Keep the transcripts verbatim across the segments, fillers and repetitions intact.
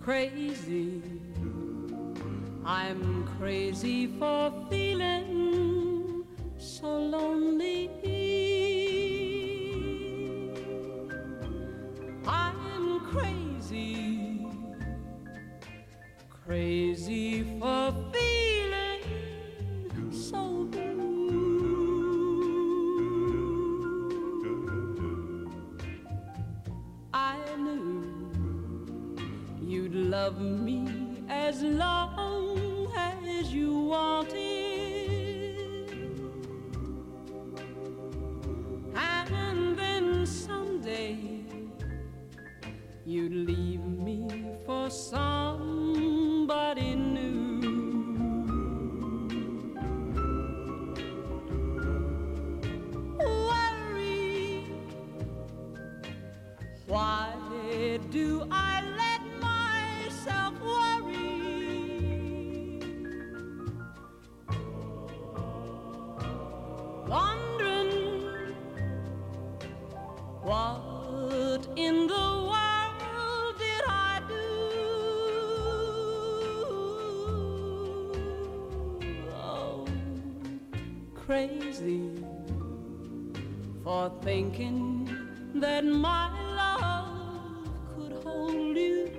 crazy. I'm crazy for feeling so lonely. I'm crazy, crazy for feeling so blue. I knew you'd love me as long as you wanted, and then someday you'd leave me for somebody new. Worry, why do I let myself worry? Wondering what in the world did I do? Oh, crazy for thinking that my love could hold you.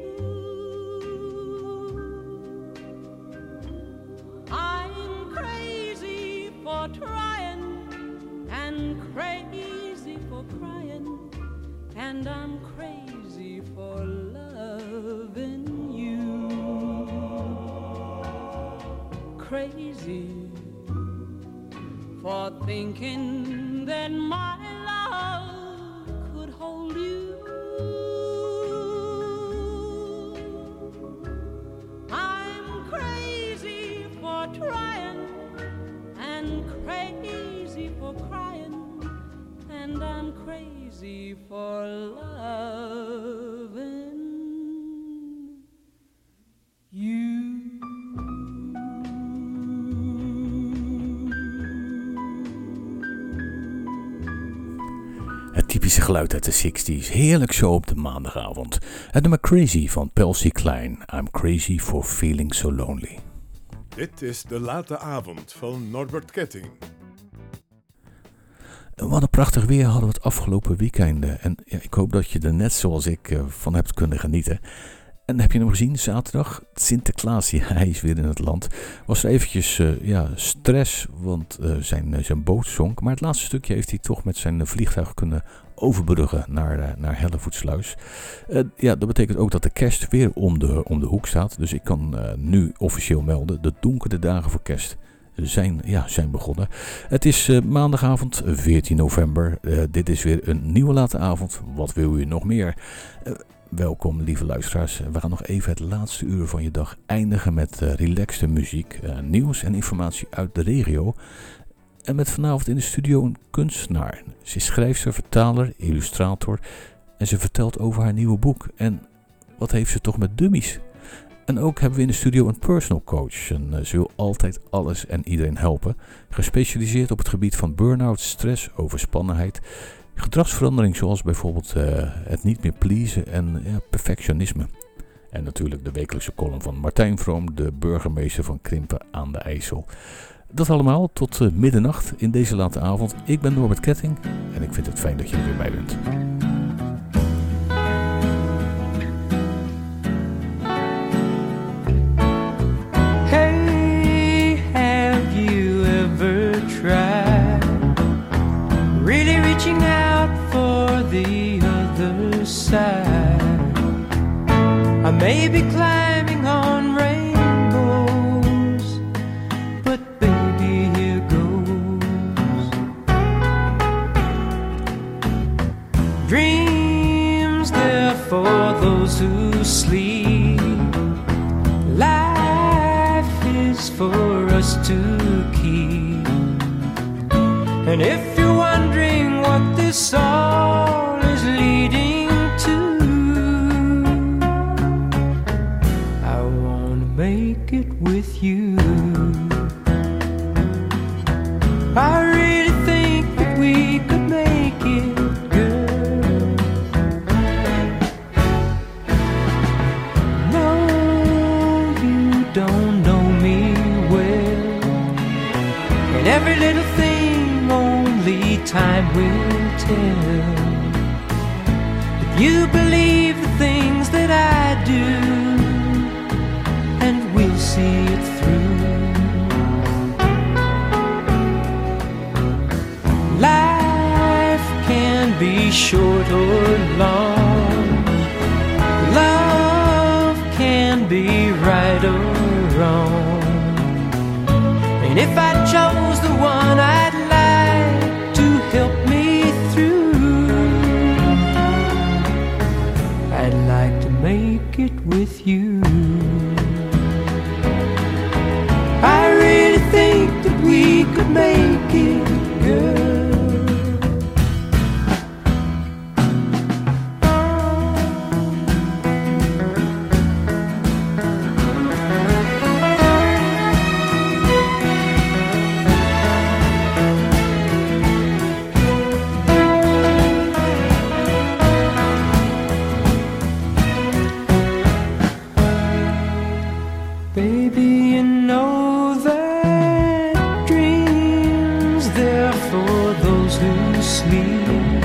I'm crazy for trying and crazy for crying, and I'm crazy for loving you. Crazy for thinking that my love could hold you. I'm crazy for trying and crazy for crying, and I'm crazy for loving you. Het typische geluid uit de zestig's, heerlijk zo op de maandagavond. Het nummer Crazy van Patsy Cline, I'm crazy for feeling so lonely. Dit is de late avond van Norbert Ketting. Wat een prachtig weer hadden we het afgelopen weekend. En ja, ik hoop dat je er net zoals ik uh, van hebt kunnen genieten. En heb je hem gezien zaterdag? Sinterklaas, ja, hij is weer in het land. Was er eventjes uh, ja, stress, want uh, zijn, uh, zijn boot zonk. Maar het laatste stukje heeft hij toch met zijn uh, vliegtuig kunnen overbruggen naar, uh, naar Hellevoetsluis. Uh, ja, dat betekent ook dat de kerst weer om de, om de hoek staat. Dus ik kan uh, nu officieel melden, de donkere dagen voor kerst zijn, ja, zijn begonnen. Het is uh, maandagavond veertien november. Uh, dit is weer een nieuwe late avond. Wat wil u nog meer? Uh, Welkom lieve luisteraars. We gaan nog even het laatste uur van je dag eindigen met uh, relaxte muziek, uh, nieuws en informatie uit de regio. En met vanavond in de studio een kunstenaar. Ze is schrijfster, vertaler, illustrator en ze vertelt over haar nieuwe boek. En wat heeft ze toch met dummies? En ook hebben we in de studio een personal coach. En uh, ze wil altijd alles en iedereen helpen. Gespecialiseerd op het gebied van burn-out, stress, overspannenheid, gedragsverandering zoals bijvoorbeeld uh, het niet meer pleasen en ja, perfectionisme. En natuurlijk de wekelijkse column van Martijn Vroom, de burgemeester van Krimpen aan de IJssel. Dat allemaal tot uh, middernacht in deze late avond. Ik ben Norbert Ketting en ik vind het fijn dat je er weer bij bent. Hey, have you ever tried really reaching out for the other side? I may be climbing on rainbows, but baby, here goes. Dreams there for those who sleep. Life is for us to keep. And if you're wondering what this all is leading to, I wanna make it with you. I really think that we could make it, girl. No time will tell. If you believe the things that I do, and we'll see it through. Life can be short or long. Love can be right or wrong. And if I chose the one I'd like to help me through, I'd like to make it with you. I really think that we could make it, girl. Baby, you know that dreams, they're for those who sleep.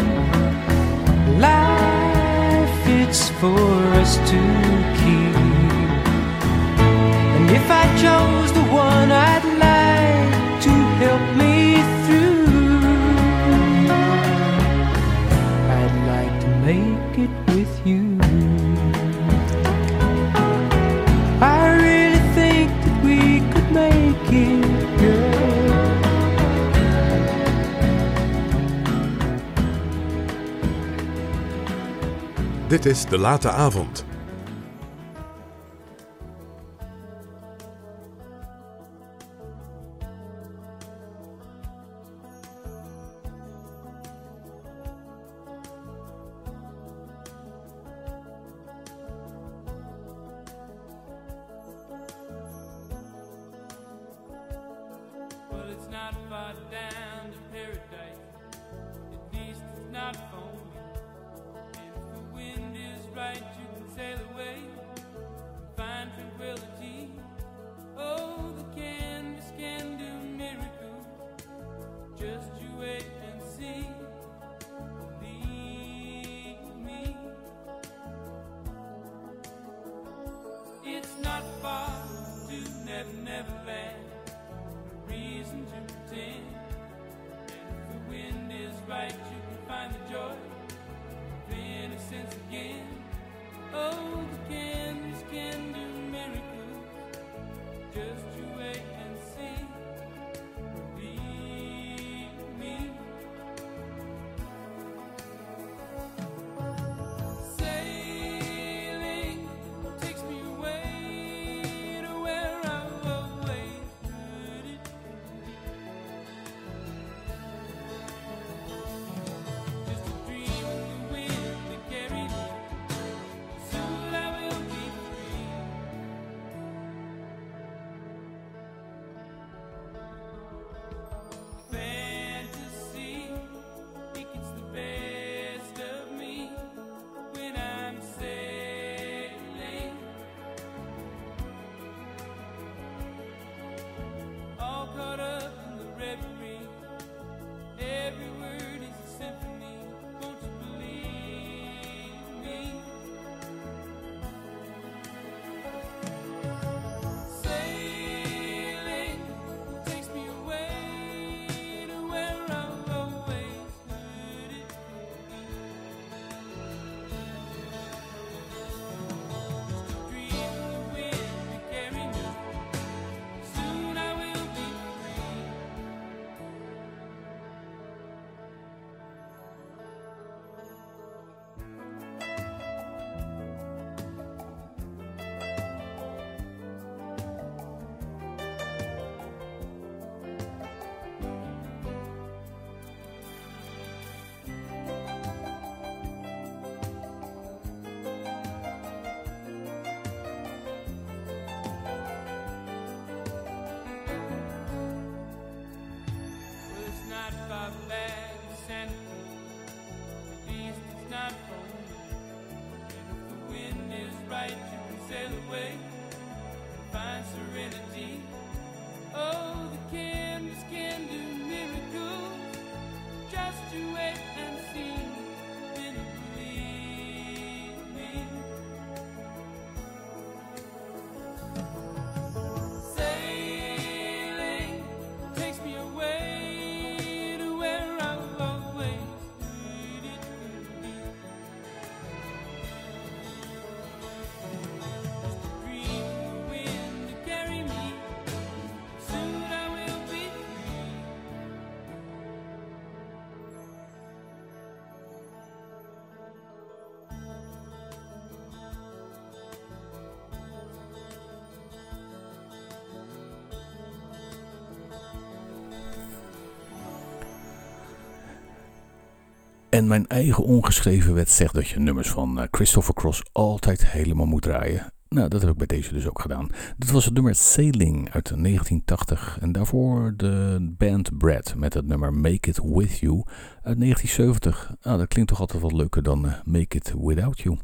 Life, it's for us to keep. And if I chose the one I'd like to help me through, I'd like to make it with you. I really think that we could make it, girl. Dit is De Late Avond. Well, it's not far down to paradise. At least it's not for me. And if the wind is right, you can sail away and find tranquility. Oh, the canvas can do miracles. Just you wait and see. Believe me. It's not far to Never Never Land. Reason to pretend. And if the wind is right, you can find the joy of innocence again. Oh, the canvas can do miracles. Just you wait and see. Believe me. Sailing takes me away to where I've always put it. Just a dream in the wind that carried me. Soon I will be free. Fantasy, it gets the best of me when I'm sailing. All caught up in the reverie. Every word is a symphony. Won't you believe me? Sailing takes me away to where I've always put it. Just a dream in the wind to carry me. Soon I will be free. Well, it's not far back to Santa Cruz. At least it's not for me. And if the wind is right, you can sail away and find serenity. Oh, the canvas can do miracles. just you wait and see. Then you believe me. Sailing takes me away to where I've always needed to be. Just a dream of the wind to carry me. Soon I will be free. En mijn eigen ongeschreven wet zegt dat je nummers van eh, Christopher Cross altijd helemaal moet draaien. Nou, dat heb ik bij deze dus ook gedaan. Dit was het nummer Sailing uit negentien tachtig. En daarvoor de band Brad met het nummer Make It With You uit negentien zeventig. Nou, dat klinkt toch altijd wat leuker dan eh, Make It Without You.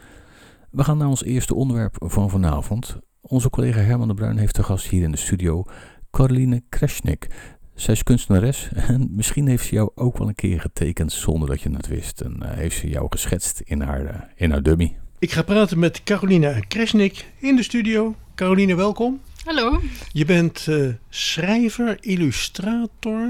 We gaan naar ons eerste onderwerp van vanavond. Onze collega Herman de Bruin heeft te gast hier in de studio Caroline Kreshnik. Zij is kunstenares en misschien heeft ze jou ook wel een keer getekend zonder dat je het wist. En uh, heeft ze jou geschetst in haar, uh, in haar dummy. Ik ga praten met Caroline Kreshnik in de studio. Caroline, welkom. Hallo. Je bent uh, schrijver, illustrator,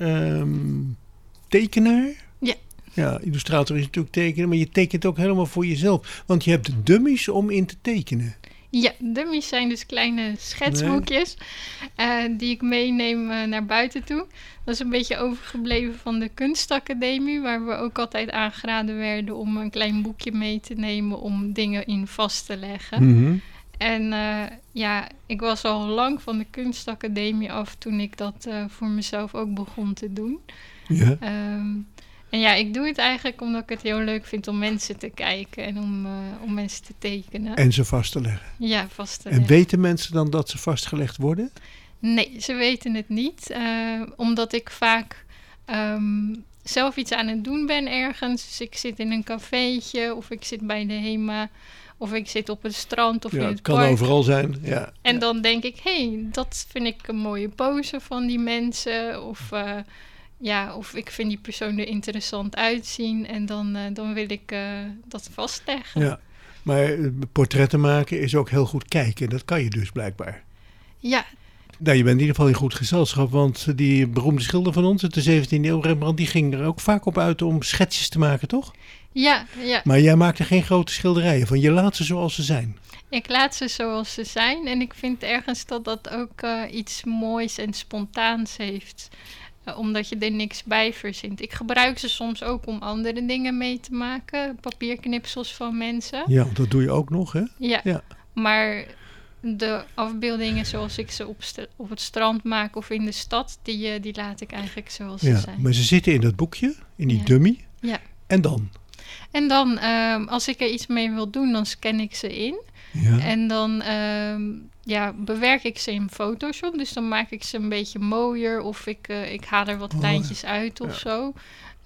um, tekenaar. Ja. Ja, illustrator is natuurlijk tekenen, maar je tekent ook helemaal voor jezelf. Want je hebt dummies om in te tekenen. Ja, dummies zijn dus kleine schetsboekjes nee. uh, die ik meeneem uh, naar buiten toe. Dat is een beetje overgebleven van de kunstacademie, waar we ook altijd aangeraden werden om een klein boekje mee te nemen om dingen in vast te leggen. Mm-hmm. En uh, ja, ik was al lang van de kunstacademie af toen ik dat uh, voor mezelf ook begon te doen. Ja. Um, En ja, ik doe het eigenlijk omdat ik het heel leuk vind om mensen te kijken en om, uh, om mensen te tekenen. En ze vast te leggen. Ja, vast te en leggen. weten mensen dan dat ze vastgelegd worden? Nee, ze weten het niet. Uh, omdat ik vaak um, zelf iets aan het doen ben ergens. Dus ik zit in een cafeetje of ik zit bij de HEMA of ik zit op het strand of ja, in het het kan park. overal zijn. Ja. En ja. dan denk ik, hé, hey, dat vind ik een mooie pose van die mensen. Of... Uh, Ja, of ik vind die persoon er interessant uitzien en dan, uh, dan wil ik uh, dat vastleggen. Ja, maar uh, portretten maken is ook heel goed kijken. Dat kan je dus blijkbaar. Ja. Nou, je bent in ieder geval in goed gezelschap, want die beroemde schilder van ons uit de zeventiende eeuw, Rembrandt, die ging er ook vaak op uit om schetsjes te maken, toch? Ja, ja. Maar jij maakte geen grote schilderijen van, je laat ze zoals ze zijn. Ik laat ze zoals ze zijn en ik vind ergens dat dat ook uh, iets moois en spontaans heeft. Uh, omdat je er niks bij verzint. Ik gebruik ze soms ook om andere dingen mee te maken. Papierknipsels van mensen. Ja, dat doe je ook nog, hè? Ja, ja. Maar de afbeeldingen zoals ik ze op, st- op het strand maak of in de stad, die, uh, die laat ik eigenlijk zoals ja, ze zijn. Maar ze zitten in dat boekje, in die ja. dummy. Ja. En dan? En dan, uh, als ik er iets mee wil doen, dan scan ik ze in. Ja. En dan uh, ja, bewerk ik ze in Photoshop. Dus dan maak ik ze een beetje mooier. Of ik, uh, ik haal er wat oh, lijntjes uit of ja. zo.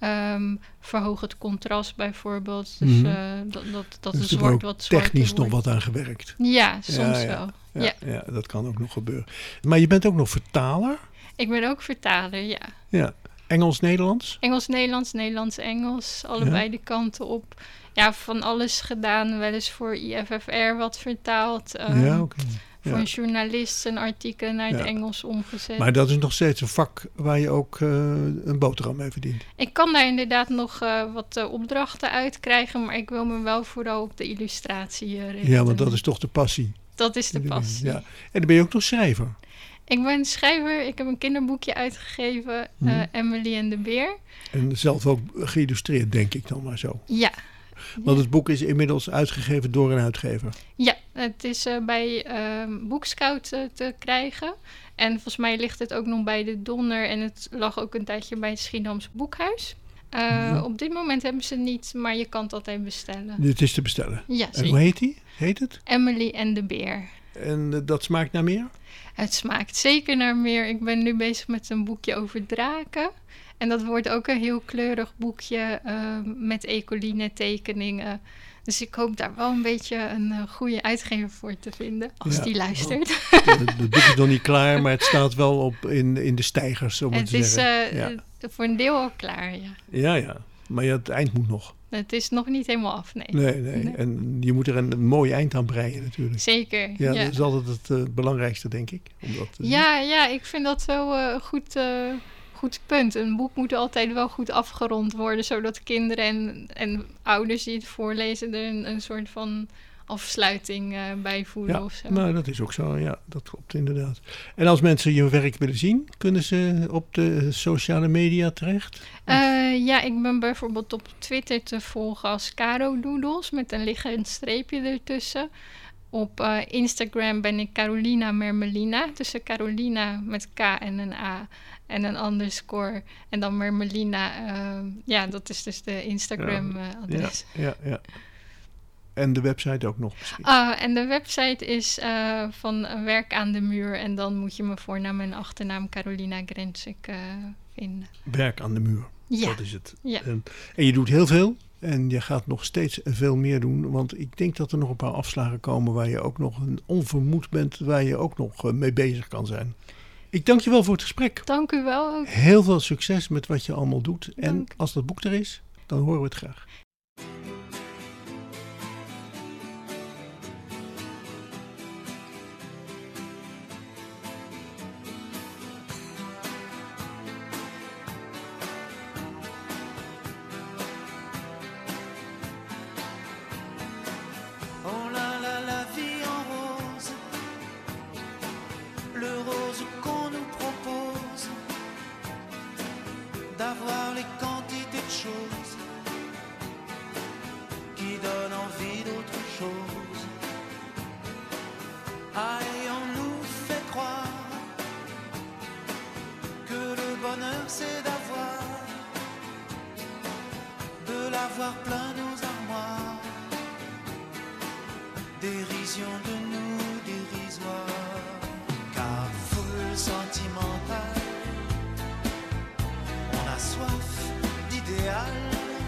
Um, verhoog het contrast bijvoorbeeld. Dus mm-hmm. uh, dat, dat, dat dus het zwart wat zwarter technisch wordt. nog wat aan gewerkt. Ja, soms ja, ja. wel. Ja, Ja. ja, dat kan ook nog gebeuren. Maar je bent ook nog vertaler? Ik ben ook vertaler, ja. Ja. Engels-Nederlands? Engels-Nederlands, Nederlands-Engels. Allebei ja. de kanten op. Ja, van alles gedaan. Wel eens voor I F F R wat vertaald. Um, ja, oké. Okay. Voor ja. een journalist een artikel naar het ja. Engels omgezet. Maar dat is nog steeds een vak waar je ook uh, een boterham mee verdient. Ik kan daar inderdaad nog uh, wat uh, opdrachten uit krijgen, maar ik wil me wel vooral op de illustratie uh, richten. Ja, want dat is toch de passie. Dat is de passie. Ja. En dan ben je ook nog schrijver. Ik ben schrijver. Ik heb een kinderboekje uitgegeven, uh, hmm. Emily en de Beer. En zelf ook geïllustreerd, denk ik dan maar zo. Ja. Want het boek is inmiddels uitgegeven door een uitgever. Ja, het is uh, bij uh, Boekscout uh, te krijgen. En volgens mij ligt het ook nog bij de Donner. En het lag ook een tijdje bij het Schiedams Boekhuis. Uh, ja. Op dit moment hebben ze het niet, maar je kan het altijd bestellen. Dit is te bestellen? Ja, en hoe heet die? Heet het? Emily en de Beer. En uh, dat smaakt naar meer? Het smaakt zeker naar meer. Ik ben nu bezig met een boekje over draken. En dat wordt ook een heel kleurig boekje uh, met ecoline tekeningen. Dus ik hoop daar wel een beetje een uh, goede uitgever voor te vinden, als ja. die luistert. Het boek is nog niet klaar, maar het staat wel op in, in de steigers, om het, het te is, zeggen. Uh, ja. voor een deel al klaar, ja. Ja, ja. Maar ja, het eind moet nog. Het is nog niet helemaal af, nee. Nee, nee. Nee. En je moet er een, een mooi eind aan breien natuurlijk. Zeker, Ja, ja. dat is altijd het uh, belangrijkste, denk ik. Om dat te Ja, ja, ik vind dat wel een uh, goed, uh, goed punt. Een boek moet altijd wel goed afgerond worden, zodat kinderen en, en ouders die het voorlezen er een, een soort van afsluiting uh, bij voelen ja, of zo. Nou, dat is ook zo. Ja, dat klopt inderdaad. En als mensen je werk willen zien, kunnen ze op de sociale media terecht? Uh, ja, ik ben bijvoorbeeld op Twitter te volgen als Caro Doodles met een liggend streepje ertussen. Op uh, Instagram ben ik Carolina Mermelina, tussen Carolina met K en een A en een underscore en dan Mermelina. Uh, ja, dat is dus de Instagram-adres. Ja, ja, ja. En de website ook nog misschien. Ah, en de website is uh, van Werk aan de Muur. En dan moet je mijn voornaam en achternaam Carolina Grenzek uh, vinden. Werk aan de Muur, ja. Dat is het. Ja. En, en je doet heel veel. En je gaat nog steeds veel meer doen. Want ik denk dat er nog een paar afslagen komen waar je ook nog een onvermoed bent. Waar je ook nog uh, mee bezig kan zijn. Ik dank je wel voor het gesprek. Dank u wel ook. Heel veel succes met wat je allemaal doet. Dank. En als dat boek er is, dan horen we het graag. D'avoir les quantités de choses qui donnent envie d'autre chose. Ayons-nous fait croire que le bonheur c'est d'avoir, de l'avoir plein nos armoires, dérision de nous dérisoire, car foule sentimentale. Soif d'idéal,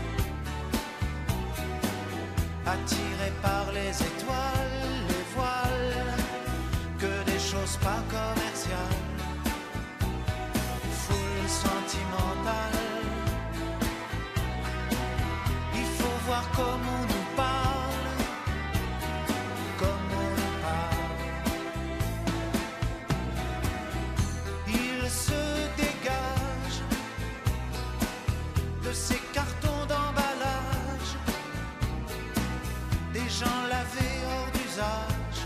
attiré par les étoiles, les voiles, que des choses pas commerciales, foule sentimentale. Il faut voir comment on nous parle, comment on nous parle. Il se dégage de ces cartons d'emballage, des gens lavés hors d'usage,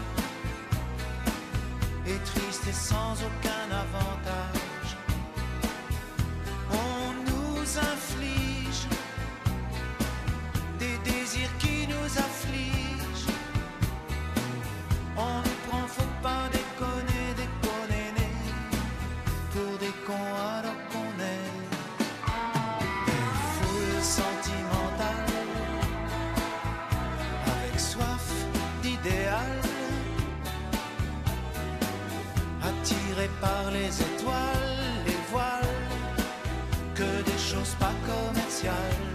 et tristes et sans aucun avantage. On nous inflige des désirs qui nous affligent. On nous prend, faut pas déconner, déconner, pour des cons alors qu'on est. Sentimental, avec soif d'idéal, attiré par les étoiles, les voiles, que des choses pas commerciales,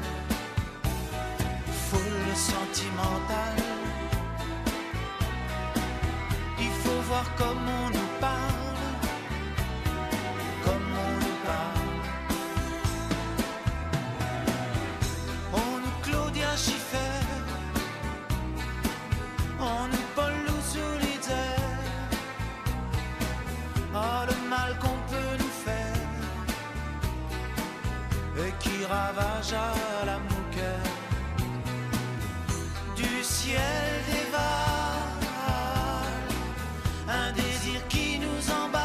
foule sentimentale. Il faut voir comment on nous parle, comment on nous parle. Schiffer, on nous Paul Solitaire. Oh, le mal qu'on peut nous faire et qui ravage à la mouquère du ciel dévale, un désir qui nous emballe.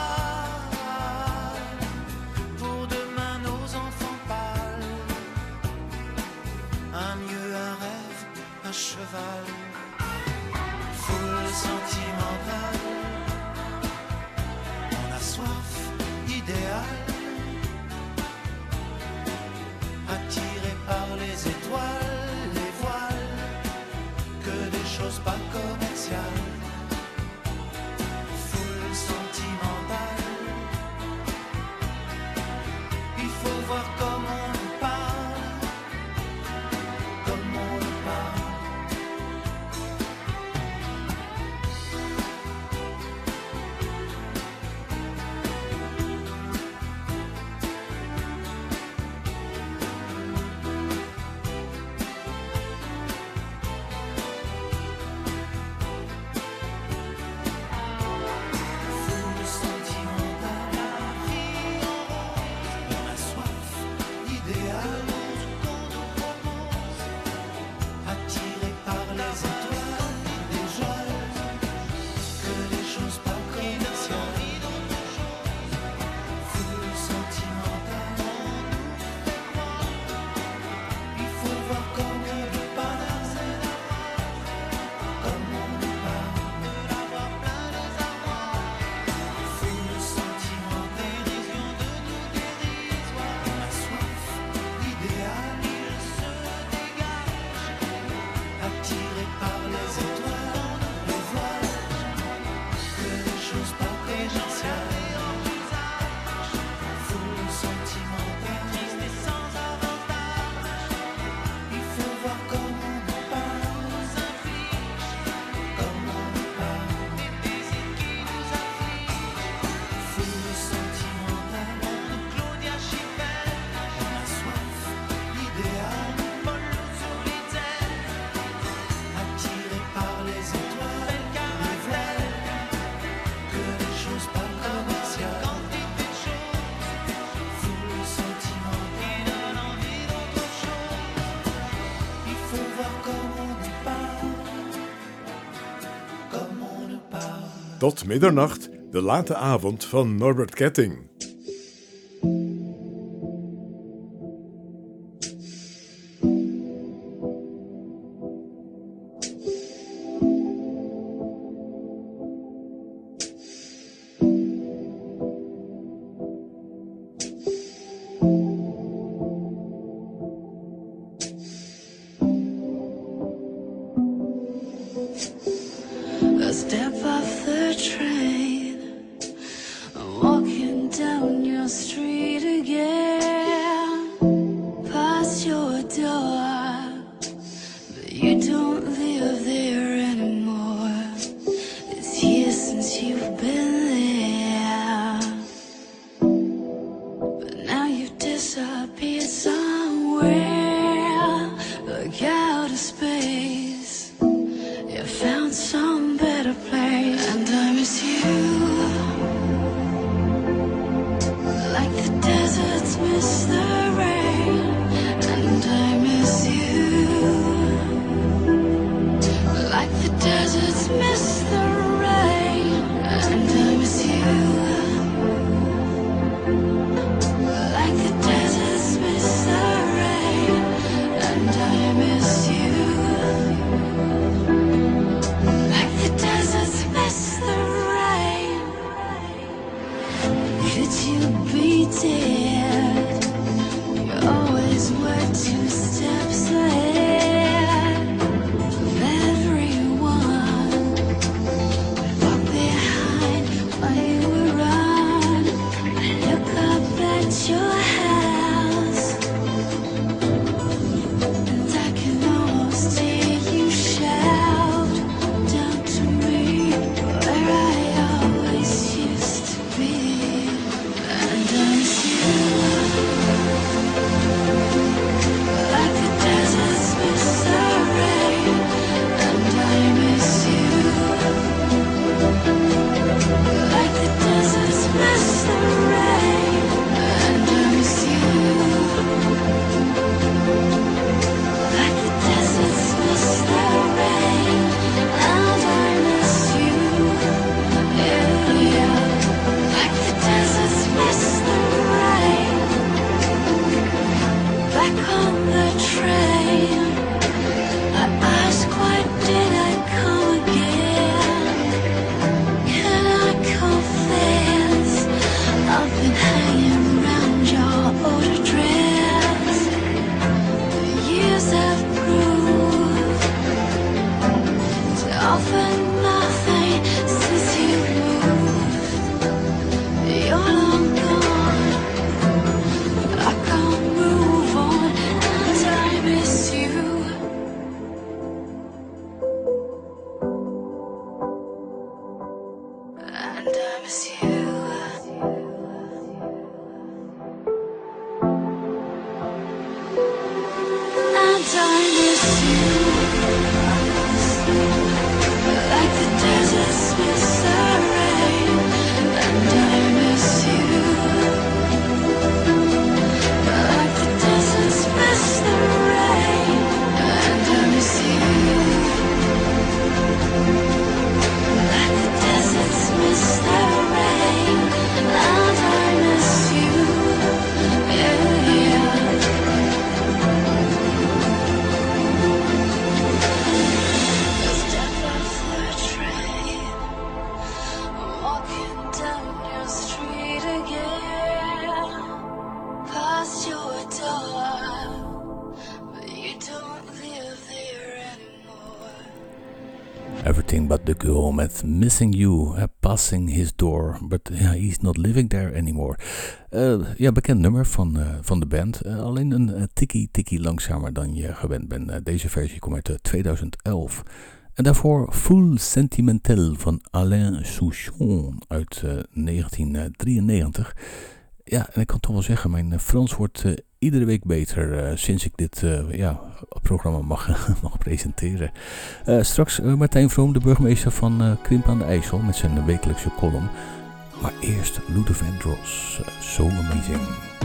Pour demain nos enfants pâles, un mieux, un rêve, un cheval, foule sentimentale. On a soif d'idéal, attiré par Tot middernacht, de late avond van Norbert Ketting. Step off the train, walking down your street again, past your door, but you don't live there anymore. It's years since you've been there, but now you've disappeared somewhere, like out of space. You found some better place, and I miss you, like the deserts miss the rain, and I miss you, like the deserts miss the rain, and I miss you, like the deserts miss the rain, and I miss you. Could you be dead? You always were two steps ahead of everyone. Walk behind while you were run. I look up at your house, and I can almost hear you shout down to me where I always used to be. And I miss you, like the deserts miss the rain, and I miss you, like the deserts miss the rain, and I miss you, like the deserts miss the rain, and I miss you, yeah, yeah, like the deserts miss the rain. Back on the train, I asked, why did I come again? Can I confess, I've been hanging around your old address. The years have proved to offer nothing since you moved. You're long gone, but I can't move on, and I miss you. And I miss you. And I miss you, like the deserts miss the rain, and I miss you, like the deserts miss the rain, and I miss you, like the deserts miss the rain, and I miss you, yeah, yeah. Step off the train, walking down your street again, past your door, but you don't live there anymore. Everything But the Girl met Missing You, uh, Passing His Door, but yeah, he's not living there anymore. Uh, ja, bekend nummer van, uh, van de band, uh, alleen een uh, tikkie tikkie langzamer dan je gewend bent. Uh, deze versie komt uit uh, tweeduizend elf. En daarvoor Full Sentimental van Alain Souchon uit uh, negentien drieënnegentig. Ja, en ik kan toch wel zeggen, mijn uh, Frans wordt uh, iedere week beter uh, sinds ik dit uh, ja, programma mag, mag presenteren. Uh, straks uh, Martijn Vroom, de burgemeester van uh, Krimp aan de IJssel, met zijn wekelijkse column. Maar eerst Luther Vandross, uh, So Amazing.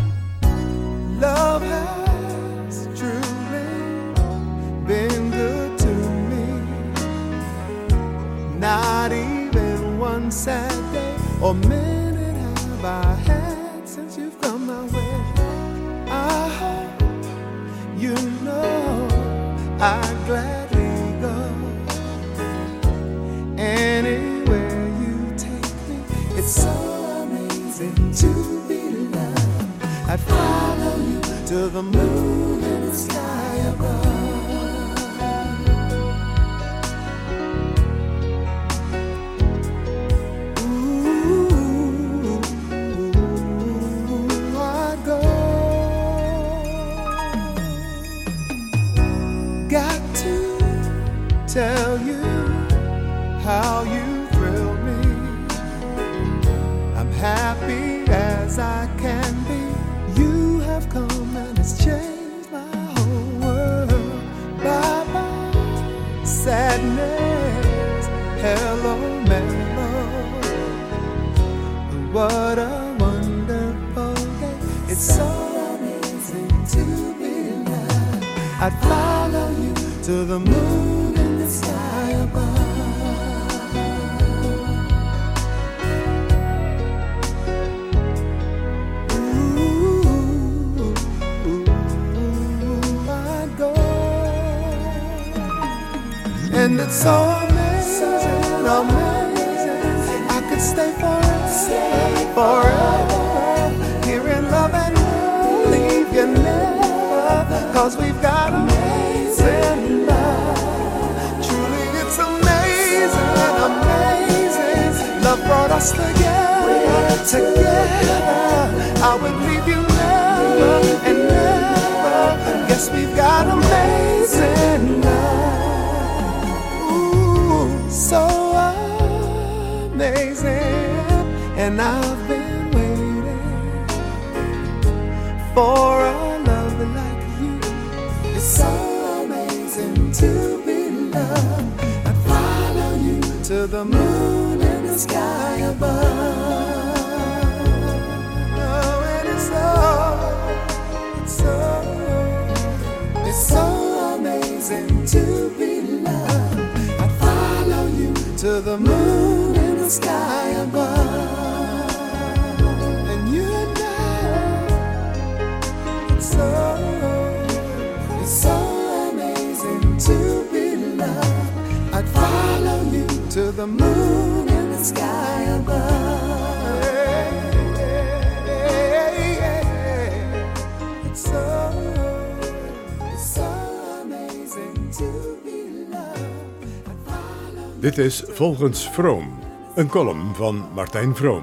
Love has truly been good to me. Not even one or minute have I had since you've come my way? I hope you know I'd gladly go anywhere you take me. It's so amazing to be loved. I'd follow you to the moon and the sky above. Tell you how you thrill me. I'm happy as I can be. You have come and it's changed my whole world. Bye bye sadness, hello mellow. What a wonderful day. It's so amazing to be alive. I'd follow you to the moon, sky above. Ooh, ooh, I'd go. And it's so amazing, amazing. I could stay forever, forever. Here in love and leave you never. Cause we've got amazing love. Amazing, love brought us together, together. I would leave you never and never. Guess we've got amazing love. Ooh, so amazing. And I've been waiting for a love like you. It's so amazing to be loved. To the moon and the sky above. Oh, and it's so, it's so, it's so amazing to be loved. I'd follow you to the moon and the sky above. And you and I, it's so, it's so amazing to be loved. I'd follow you to the moon and the sky above. It's so, it's so amazing to be loved. Dit is Volgens Vroom, een column van Martijn Vroom.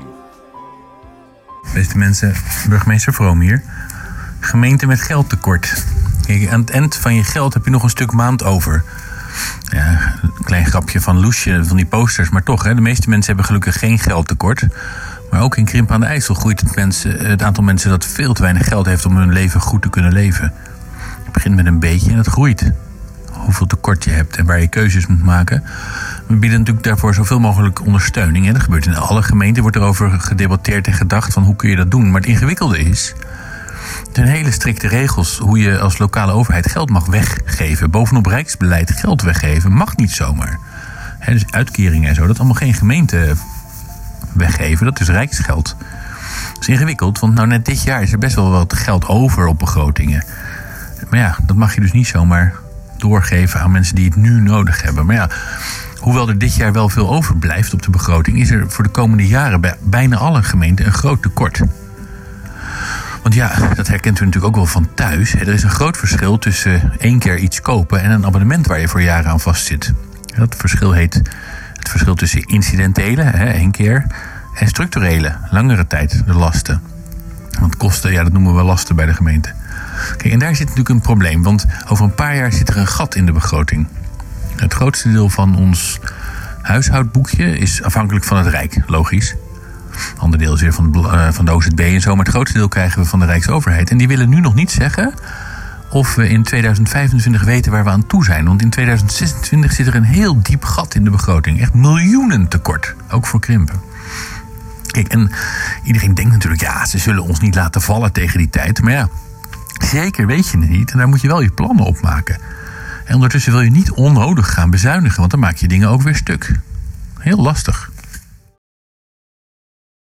Beste mensen, burgemeester Vroom hier. Gemeente met geldtekort. Kijk, aan het eind van je geld heb je nog een stuk maand over. Ja, een klein grapje van Loesje, van die posters. Maar toch, hè, de meeste mensen hebben gelukkig geen geldtekort. Maar ook in Krimpen aan de IJssel groeit het, mensen, het aantal mensen dat veel te weinig geld heeft om hun leven goed te kunnen leven. Het begint met een beetje en het groeit. Hoeveel tekort je hebt en waar je keuzes moet maken. We bieden natuurlijk daarvoor zoveel mogelijk ondersteuning. Hè. Dat gebeurt in alle gemeenten, wordt erover gedebatteerd en gedacht van hoe kun je dat doen. Maar het ingewikkelde is, er zijn hele strikte regels hoe je als lokale overheid geld mag weggeven. Bovenop rijksbeleid geld weggeven mag niet zomaar. He, dus uitkeringen en zo, dat allemaal geen gemeente weggeven. Dat is rijksgeld. Dat is ingewikkeld, want nou net dit jaar is er best wel wat geld over op begrotingen. Maar ja, dat mag je dus niet zomaar doorgeven aan mensen die het nu nodig hebben. Maar ja, hoewel er dit jaar wel veel overblijft op de begroting, is er voor de komende jaren bij bijna alle gemeenten een groot tekort. Want ja, dat herkent u natuurlijk ook wel van thuis. Er is een groot verschil tussen één keer iets kopen en een abonnement waar je voor jaren aan vastzit. Dat verschil heet het verschil tussen incidentele, één keer, en structurele, langere tijd, de lasten. Want kosten, ja, dat noemen we lasten bij de gemeente. Kijk, en daar zit natuurlijk een probleem, want over een paar jaar zit er een gat in de begroting. Het grootste deel van ons huishoudboekje is afhankelijk van het Rijk, logisch. Een ander deel is weer van de, uh, van de O Z B en zo, maar het grootste deel krijgen we van de Rijksoverheid. En die willen nu nog niet zeggen of we in tweeduizend vijfentwintig weten waar we aan toe zijn. Want in tweeduizend zesentwintig zit er een heel diep gat in de begroting. Echt miljoenen tekort, ook voor Krimpen. Kijk, en iedereen denkt natuurlijk, ja, ze zullen ons niet laten vallen tegen die tijd. Maar ja, zeker weet je het niet en daar moet je wel je plannen op maken. En ondertussen wil je niet onnodig gaan bezuinigen, want dan maak je dingen ook weer stuk. Heel lastig.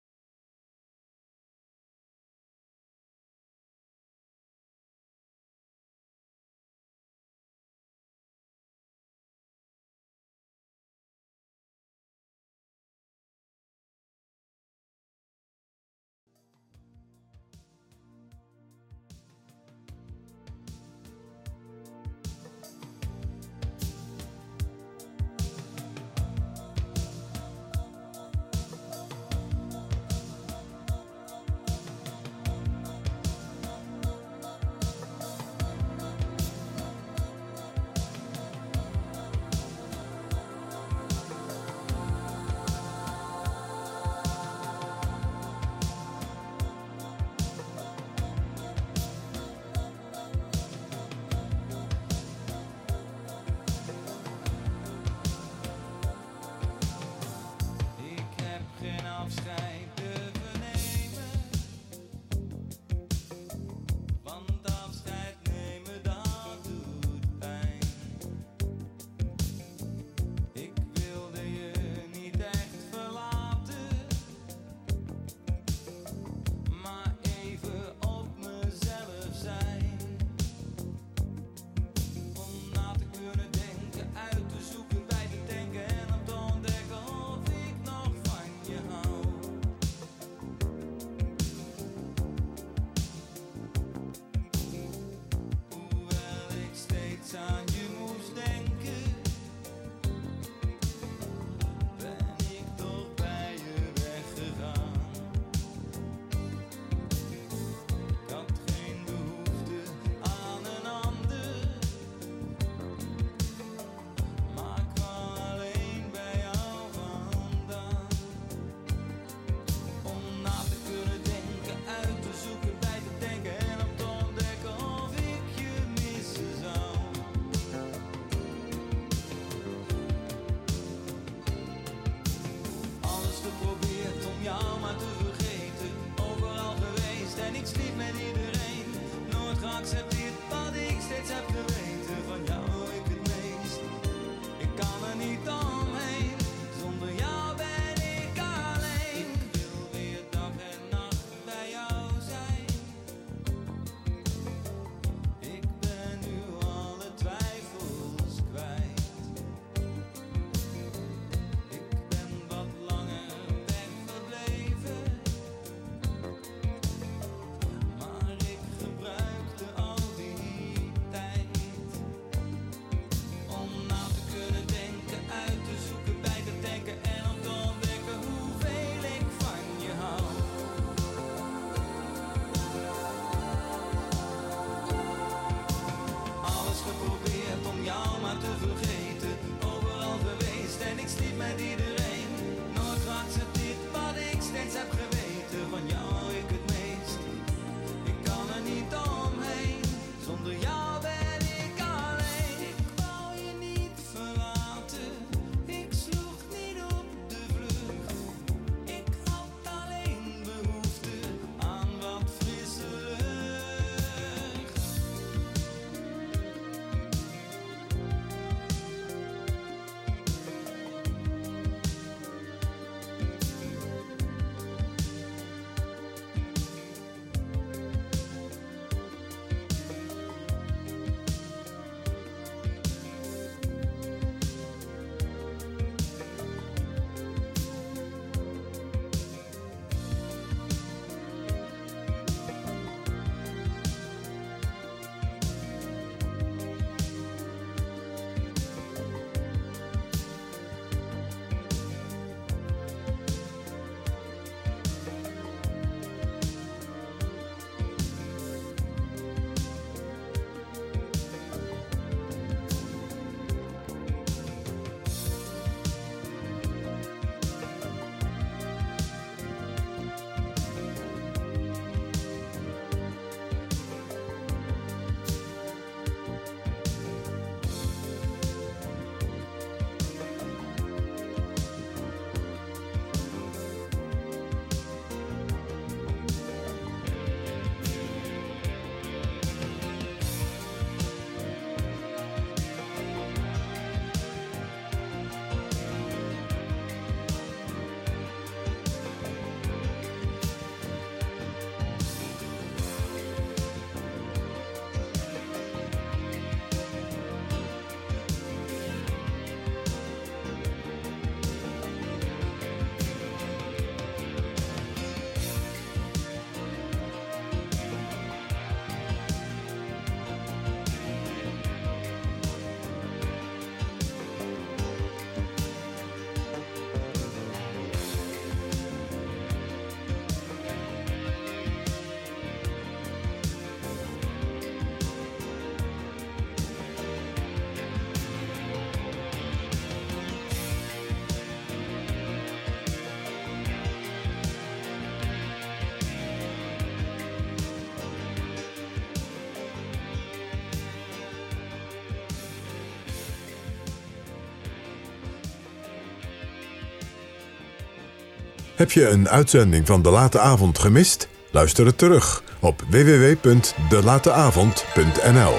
Heb je een uitzending van De Late Avond gemist? Luister het terug op w w w punt de late avond punt n l.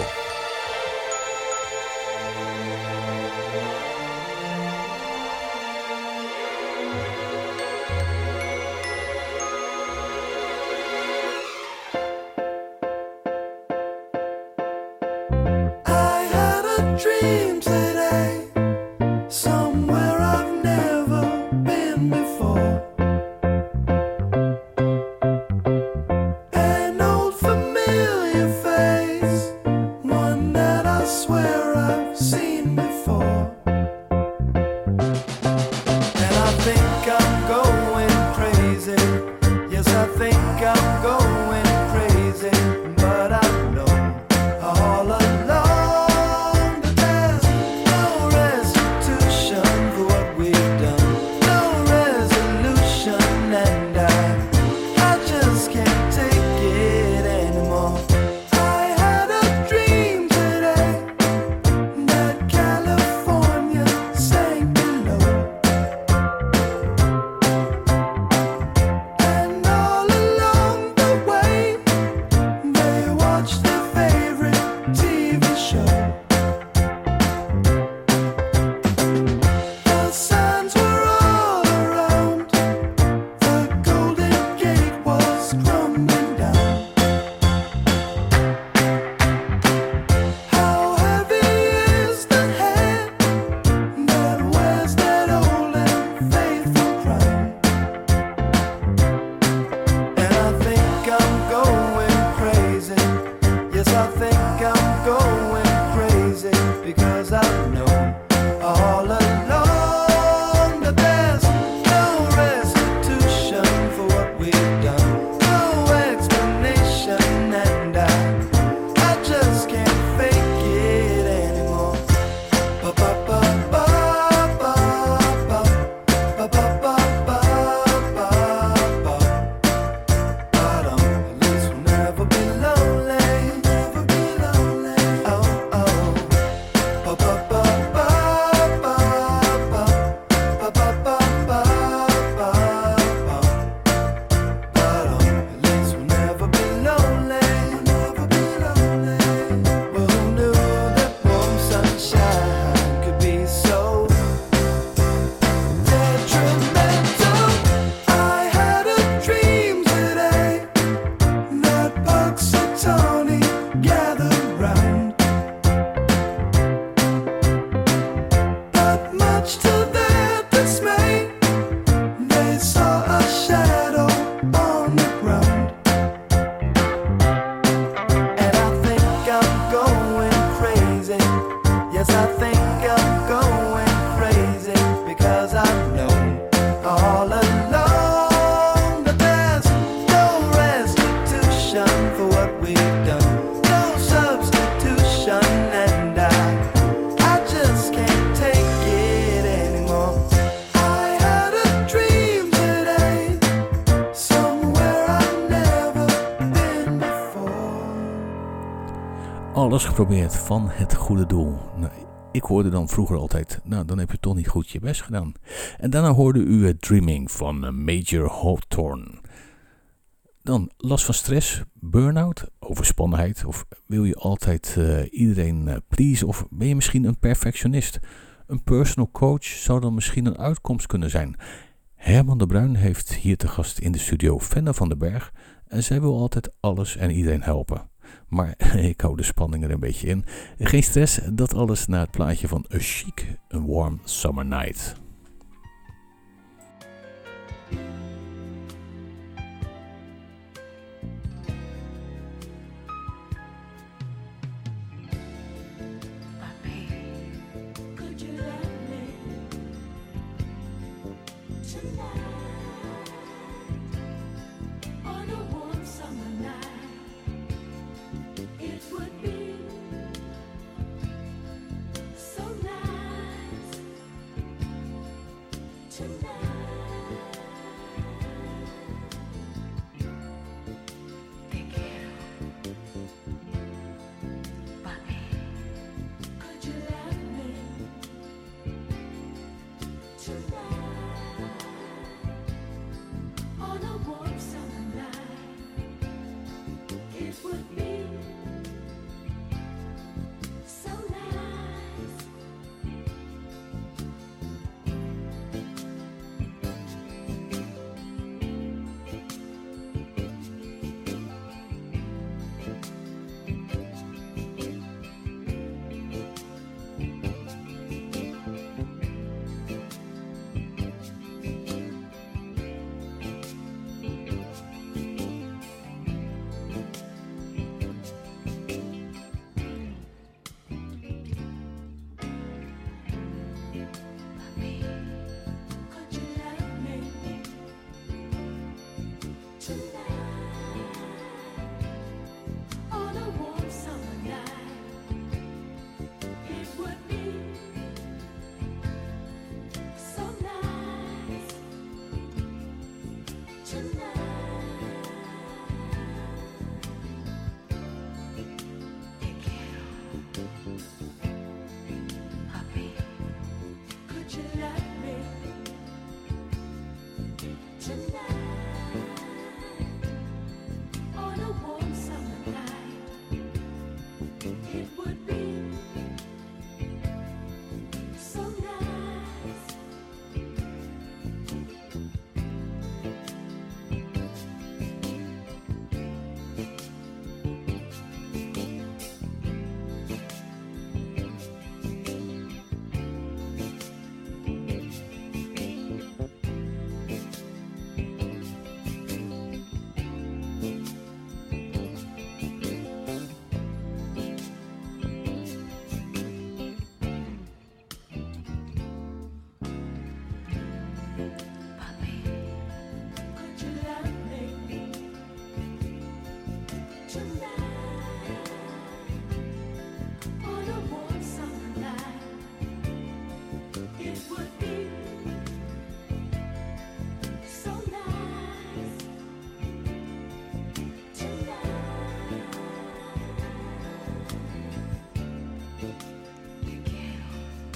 I had a dream today, somewhere I've never been before. An old familiar face, one that I swear I've seen before. And I think I'm going crazy. Yes, I think I'm going crazy, but I know all along that there's no restitution for what we've done, no resolution, and I, I just can't take it anymore. I had a dream today that California sank below, and all along the way they watched their favorite T V show. The signs were all around, the Golden Gate was crumbling down. How heavy is the head that wears that old and faithful crown? And I think I'm going crazy. Yes, I think I'm going crazy because I've known all along that there's no restitution for what we've done, no explanation, and I, I just can't fake it anymore. Ba ba ba ba ba ba ba ba ba ba ba ba. But um, at least we'll never be lonely, never be lonely. Oh oh. Ba ba ba ba ba ba ba ba ba ba ba. But um, at least we'll never be lonely, never be lonely. Well, who knew that warm sunshine could be so detrimental? I had a dream today that Puxatawny gathered round, but much to their dismay, they saw a shadow on the ground. And I think I'm going crazy. Yes, I think I'm going crazy because I've known all along that there's no restitution for what we've done, no substitution, and I, I just can't take it anymore. I had a dream today, somewhere I've never been before. Alles geprobeerd van het goede doel. Nou, ik hoorde dan vroeger altijd, nou dan heb je toch niet goed je best gedaan. En daarna hoorde u het Dreaming van eh, Major Hawthorne. Dan last van stress, burn-out, overspannenheid, of wil je altijd eh, iedereen eh, pleasen, of ben je misschien een perfectionist? Een personal coach zou dan misschien een uitkomst kunnen zijn. Herman de Bruin heeft hier te gast in de studio Fenna van den Berg en zij wil altijd alles en iedereen helpen. Maar ik hou de spanning er een beetje in. Geen stress, dat alles na het plaatje van A Chic, A Warm Summer Night. Could you love me tonight on a warm summer night? It would be so nice tonight. On a warm summer night, it would be so nice tonight. Te quiero, papi. Could you love me tonight? On a warm summer night, it would be so nice. Papi, could you love me tonight? On a warm summer night, it would be so nice tonight. Te quiero.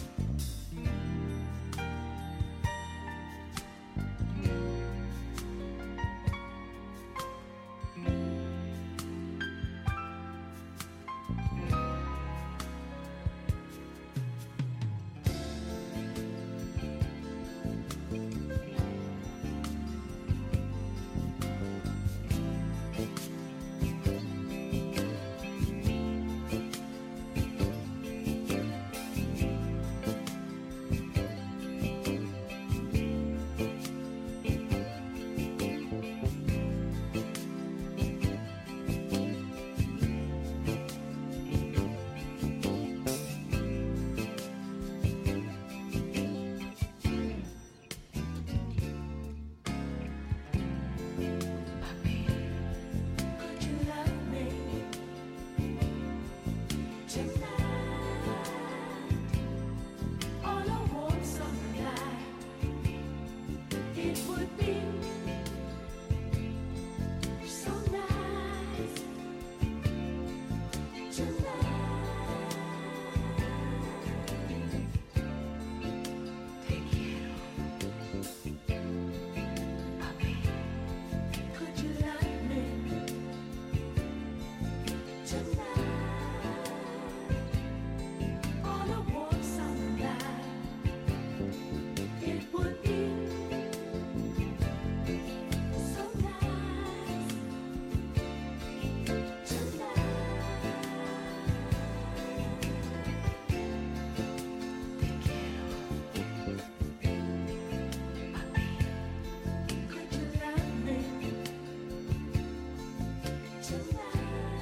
Papi, could you love me tonight? On a warm summer night, it would be so nice tonight. Te quiero, papi. Could you love me tonight? On a warm summer night, it would be so nice tonight. Te quiero, papi. Could you love me tonight?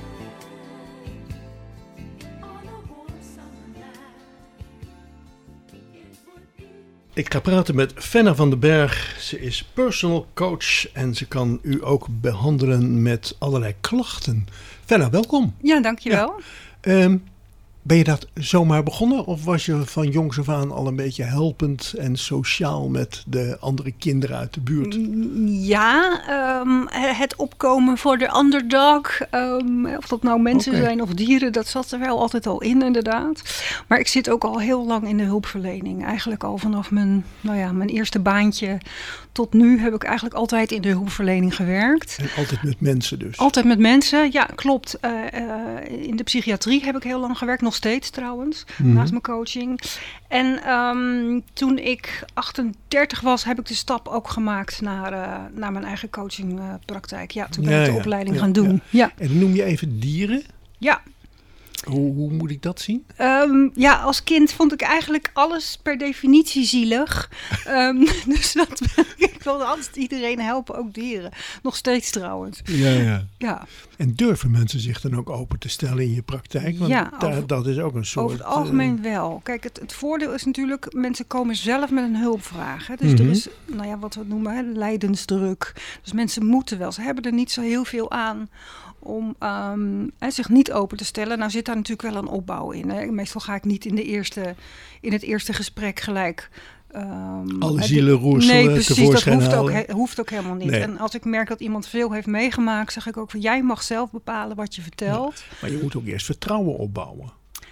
On a warm summer night, it would be. Ik ga praten met Fenna van den Berg. Ze is personal coach en ze kan u ook behandelen met allerlei klachten. Fenna, welkom. Ja, dankjewel. Ehm, ben je dat zomaar begonnen of was je van jongs af aan al een beetje helpend en sociaal met de andere kinderen uit de buurt? Ja, ehm, het opkomen voor de underdog, ehm, of dat nou mensen Oké. zijn of dieren, dat zat er wel altijd al in inderdaad. Maar ik zit ook al heel lang in de hulpverlening. Eigenlijk al vanaf mijn, nou ja, mijn eerste baantje tot nu heb ik eigenlijk altijd in de hulpverlening gewerkt. En altijd met mensen dus. Altijd met mensen, ja, klopt. Uh, uh, in de psychiatrie heb ik heel lang gewerkt, nog steeds trouwens, Mhm. naast mijn coaching. En ehm, toen ik achtendertig was, heb ik de stap ook gemaakt naar, uh, naar mijn eigen coachingpraktijk. ja, toen ben Ja, ik de ja, opleiding ja, gaan doen. Ja. En noem je even dieren? Ja. Hoe, hoe moet ik dat zien? Um, ja, als kind vond ik eigenlijk alles per definitie zielig. um, dus dat ik wilde altijd iedereen helpen, ook dieren. Nog steeds trouwens. Ja, ja. Ja. En durven mensen zich dan ook open te stellen in je praktijk? Want Ja, daar, over- dat is ook een soort... Over het algemeen eh, wel. Kijk, het, het voordeel is natuurlijk, mensen komen zelf met een hulpvraag. Hè? Dus Mhm. er is, nou ja, wat we noemen, hè, lijdensdruk. Dus mensen moeten wel. Ze hebben er niet zo heel veel aan om um, hè, zich niet open te stellen. Nou zit daar natuurlijk wel een opbouw in. Hè? Meestal ga ik niet in, de eerste, in het eerste gesprek gelijk... Um, Alle het- zielenroerselen Nee, precies, dat tevoorschijn hoeft ook, halen. he- hoeft ook helemaal niet. Nee. En als ik merk dat iemand veel heeft meegemaakt, zeg ik ook van jij mag zelf bepalen wat je vertelt. Maar je moet ook eerst vertrouwen opbouwen.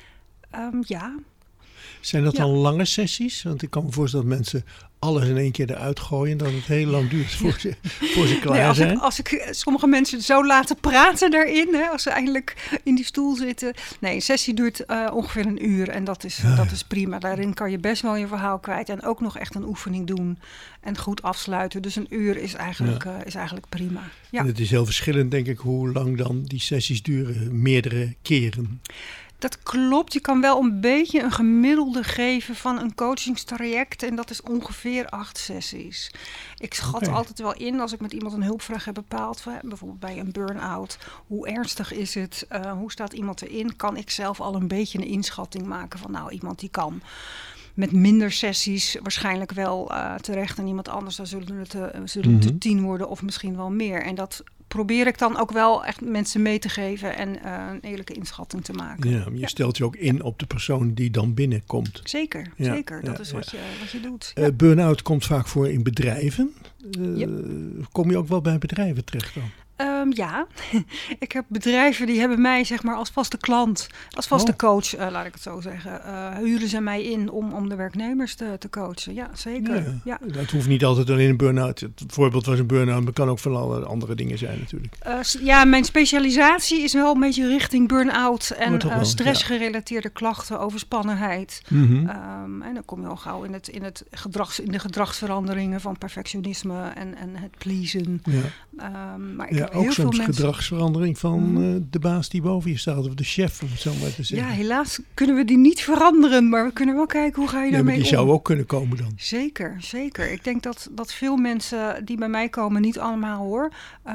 Um, ja, Zijn dat Ja. dan lange sessies? Want ik kan me voorstellen dat mensen alles in één keer eruit gooien... dat het heel lang duurt voor ze, voor ze klaar Nee, als, zijn. ik, als ik eh, sommige mensen zo laten praten daarin, hè, als ze eindelijk in die stoel zitten. Nee, een sessie duurt eh, ongeveer een uur en dat is, Ja. dat is prima. Daarin kan je best wel je verhaal kwijt en ook nog echt een oefening doen en goed afsluiten. Dus een uur is eigenlijk, Ja. eh, is eigenlijk prima. Ja. En het is heel verschillend, denk ik, hoe lang dan die sessies duren. Meerdere keren. Dat klopt. Je kan wel een beetje een gemiddelde geven van een coachingstraject. En dat is ongeveer acht sessies. Ik schat Oké. altijd wel in als ik met iemand een hulpvraag heb bepaald. van, Bijvoorbeeld bij een burn-out. Hoe ernstig is het? Uh, hoe staat iemand erin? Kan ik zelf al een beetje een inschatting maken van nou, iemand die kan met minder sessies waarschijnlijk wel uh, terecht. En iemand anders, dan zullen het, uh, zullen het Mhm. er tien worden of misschien wel meer. En dat probeer ik dan ook wel echt mensen mee te geven en uh, een eerlijke inschatting te maken. Ja, maar je stelt je ook in op de persoon die dan binnenkomt. Zeker, Ja, zeker. Dat ja, is ja. wat je, wat je doet. Uh, burn-out komt vaak voor in bedrijven. Uh, Yep. Kom je ook wel bij bedrijven terecht dan? Um, ja, ik heb bedrijven die hebben mij zeg maar als vaste klant, als vaste Oh. coach, uh, laat ik het zo zeggen. Uh, huren ze mij in om, om de werknemers te, te coachen. Ja, zeker. Ja, Ja. Dat hoeft niet altijd alleen een burn-out. Het voorbeeld was een burn-out, maar kan ook van alle andere dingen zijn natuurlijk. Uh, s- ja, mijn specialisatie is wel een beetje richting burn-out en Maar toch uh, wel, stressgerelateerde klachten, overspannenheid. Mhm. Um, en dan kom je al gauw in, het, in, het gedrags, in de gedragsveranderingen van perfectionisme en, en het pleasen. Ja. Um, maar ik Ja, heb ook heel veel soms mensen... gedragsverandering van Mhm. uh, de baas die boven je staat of de chef, om het zo maar te Ja, zeggen. helaas kunnen we die niet veranderen, maar we kunnen wel kijken hoe ga je Ja, maar daarmee die om. zou ook kunnen komen dan. Zeker, zeker. Ik denk dat, dat veel mensen die bij mij komen, niet allemaal hoor,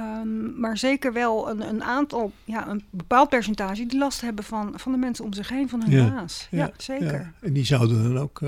um, maar zeker wel een, een aantal, ja, een bepaald percentage die last hebben van, van de mensen om zich heen, van hun Ja, baas. Ja, zeker. Ja. En die zouden dan ook uh,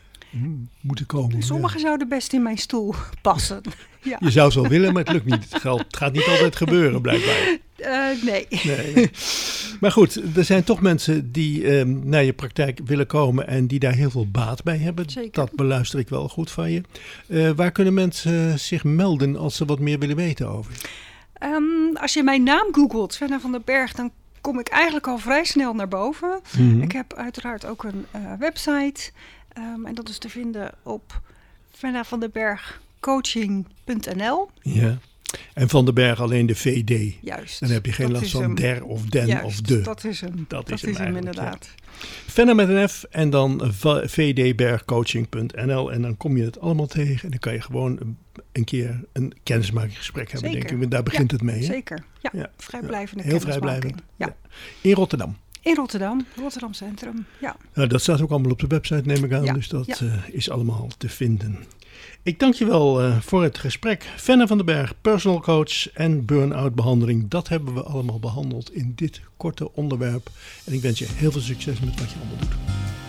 mm, moeten komen. Sommigen zouden best in mijn stoel passen. Ja. Je zou het wel willen, maar het lukt niet. Het gaat, het gaat niet altijd gebeuren, blijkbaar. Uh, nee. nee. Maar goed, er zijn toch mensen die um, naar je praktijk willen komen en die daar heel veel baat bij hebben. Zeker. Dat beluister ik wel goed van je. Uh, waar kunnen mensen zich melden als ze wat meer willen weten over je? Um, als je mijn naam googelt, Fenna van den Berg, dan kom ik eigenlijk al vrij snel naar boven. Mm-hmm. Ik heb uiteraard ook een uh, website. Um, en dat is te vinden op fenna van den berg coaching punt n l. Ja. En Van den Berg alleen de V D. Juist. Dan heb je geen dat last is van hem. der of den Juist, of de. Dat is hem. Dat, Dat is is hem, hem eigenlijk, inderdaad. Ja. Fenna met een F en dan v d berg coaching punt n l. En dan kom je het allemaal tegen. En dan kan je gewoon een, een keer een kennismakingsgesprek hebben, Zeker. denk ik. Want daar begint ja, het mee. Hè? Zeker. Ja, Ja. vrijblijvende Heel kennismaking. vrijblijvend. Ja. Ja. In Rotterdam. In Rotterdam, Rotterdam Centrum. Ja. Nou, dat staat ook allemaal op de website, neem ik aan. Ja. Dus dat Ja. uh, is allemaal te vinden. Ik dank je wel uh, voor het gesprek. Fenna van den Berg, personal coach en burn-out behandeling. Dat hebben we allemaal behandeld in dit korte onderwerp. En ik wens je heel veel succes met wat je allemaal doet.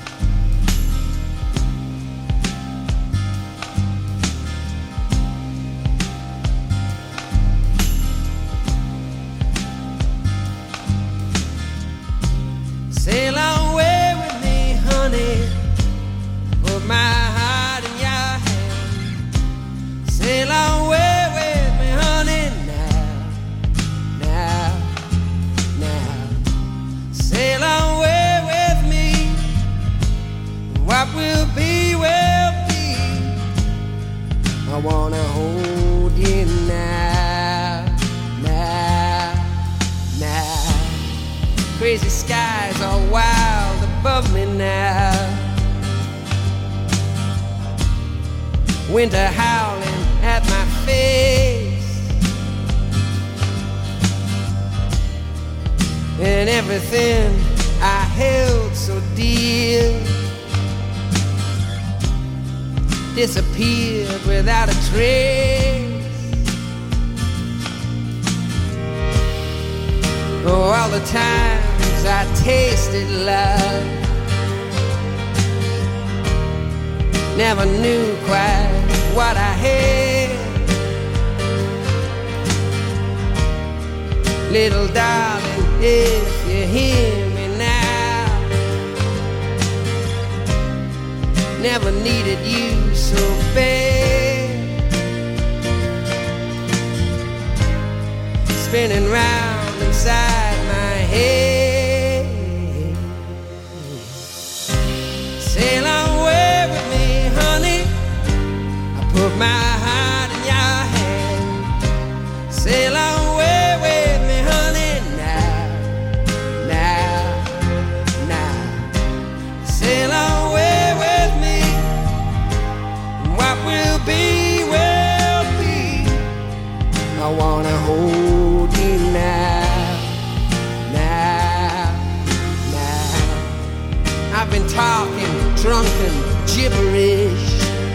Sail away with me, honey. Put my heart in your hand. Sail away with me, honey, now, now, now. Sail away with me. What will be, will be. I wanna hold you now, now, now. Crazy skies are wild above me now. Winter howling at my face, and everything I held so dear disappeared without a trace. Oh, all the times I tasted love, never knew quite what I had. Little darling, if you hear me now, never needed you so bad. Spinning round inside my head. Sail away with me, honey, I put my heart in your hand. Sail away with me, honey, now, now, now. Sail away with me, what will be, will be. I wanna hold you now, now, now. I've been talking drunken gibberish,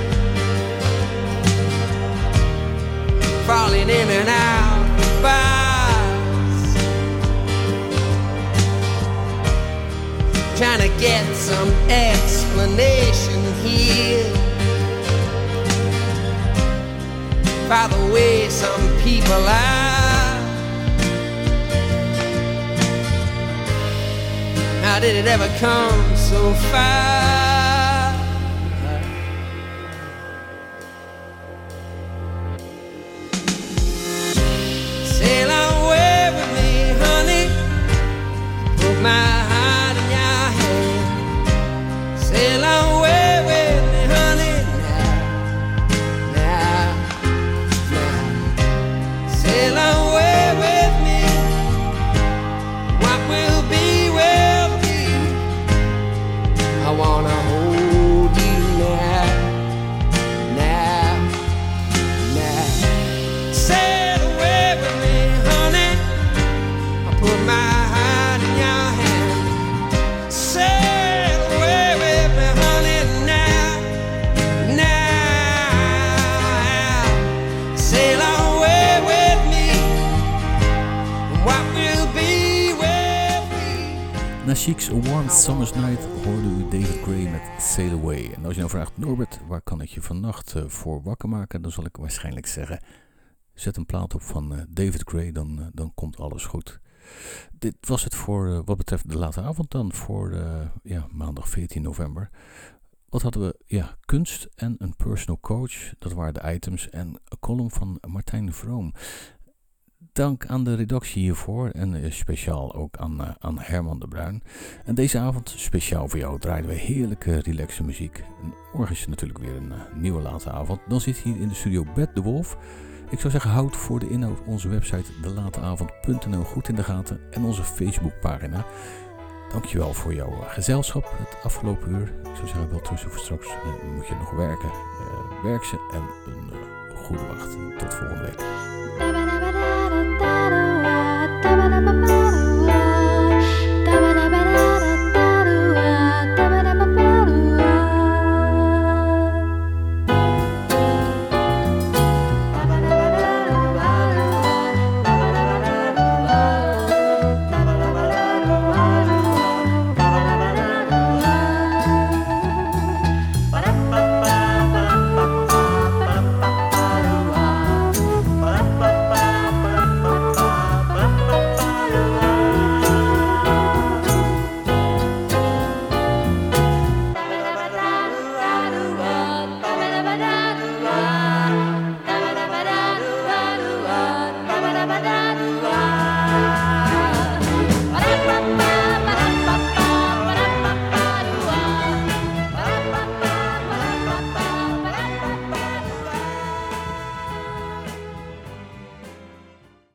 falling in and out of bars, trying to get some explanation here by the way some people are. How did it ever come so far? Sail away with me, honey, put my heart in your hand. Sail away with me, honey, now, now, now. Sail away with me, what will be, will be. I wanna hold you now, now, now. Sail away with me, honey, I put my heart in your hand. Sail away with me, honey, now, now. Sail away with me, what will be, will be. Na Chic's A Warm Summer's Night hoorde u David Gray met Sail Away. En als je nou vraagt, Norbert, waar kan ik je vannacht uh, voor wakker maken? Dan zal ik waarschijnlijk zeggen, zet een plaat op van uh, David Gray, dan, uh, dan komt alles goed. Dit was het voor uh, wat betreft de late avond dan, voor uh, ja, maandag veertien november. Wat hadden we? Ja, kunst en een personal coach, dat waren de items. En een column van Martijn Vroom. Dank aan de redactie hiervoor en uh, speciaal ook aan, uh, aan Herman de Bruin. En deze avond, speciaal voor jou, draaiden we heerlijke relaxe muziek. En morgen is het natuurlijk weer een uh, nieuwe late avond. Dan zit hier in de studio Bert de Wolf. Ik zou zeggen, houd voor de inhoud onze website de late avond punt n l goed in de gaten en onze Facebookpagina. Dankjewel voor jouw uh, gezelschap het afgelopen uur. Ik zou zeggen, wel tussen voor straks uh, moet je nog werken. Uh, werk ze en een uh, goede wacht. Tot volgende week.